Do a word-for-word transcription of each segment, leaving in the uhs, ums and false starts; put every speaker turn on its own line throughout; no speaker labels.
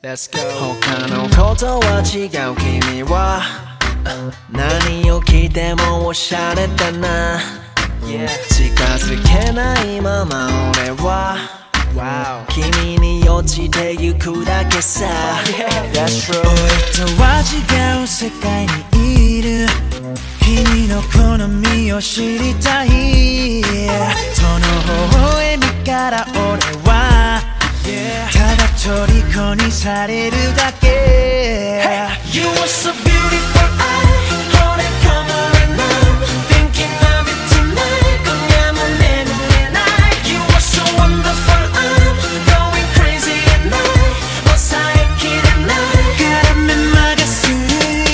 Let's go 他のことは違う君は何を聞いてもおしゃれだな、yeah. 近づけないまま俺は、wow. 君に落ちてゆくだけさ、yeah. That's true 俺とは違う世界にいる君の好みを知りたい、その微笑みから俺は、yeah. ただ虜にされるだけ、hey. You are so beautiful I come around now thinking of it tonight 그냥 못 내놓을 night You are so wonderful I'm going crazy at night 어사했길 at night 바람에 막았으려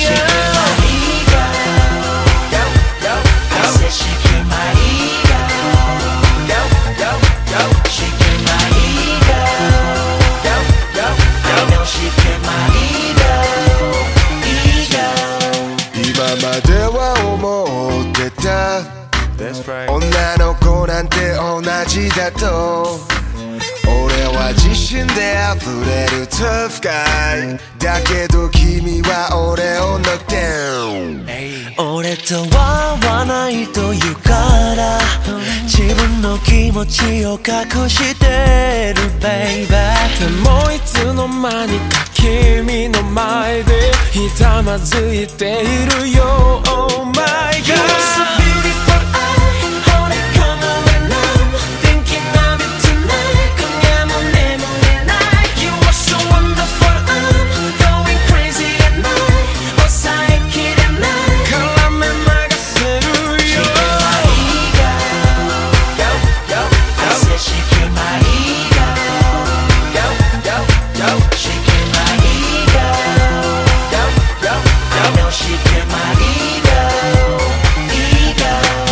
She kill my ego, yo, yo, yo. She kill my ego, yo, yo, yo. I know she kill my ego, ego.
今までは思ってた
That's right.
女の子なんて同じだと俺は自信で溢れる Tough guy だけど君は俺を knock down
俺とは合わないと言うから自分の気持ちを隠してる baby でもいつの間にか君の前でひざまずいているよ Oh my God You're so beautiful I wanna come around now thinking of it tonight 그냥 못 내놓을 night You are so wonderful I'm going crazy at night 어사했길 at night 바람에 막았으려 She kill my ego yo yo I said she kill my ego yo yo yo She kill my ego yo yo I know she kill my ego ego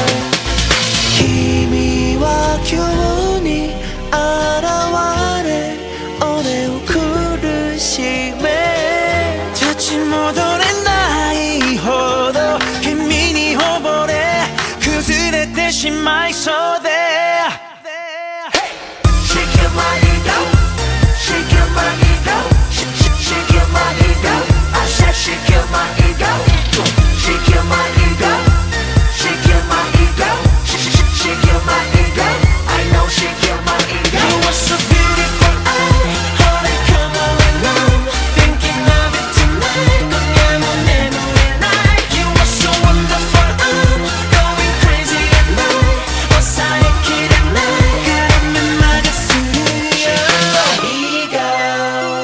君は急に現れ俺を苦しめ立ち戻れないほど君に溺れ崩れてしまいそうで She kill my ego She kill my ego She, she, she kill my ego I said she kill my ego She kill my ego She kill my ego She, she, she kill my ego I know she kill my ego You are so beautiful I wanna come around now thinking of it tonight 그냥 못 내놓을 night You are so wonderful I'm going crazy at night 어사했길 at night 바람에 막았으려 ego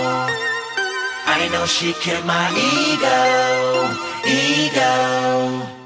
I know she kill my ego ego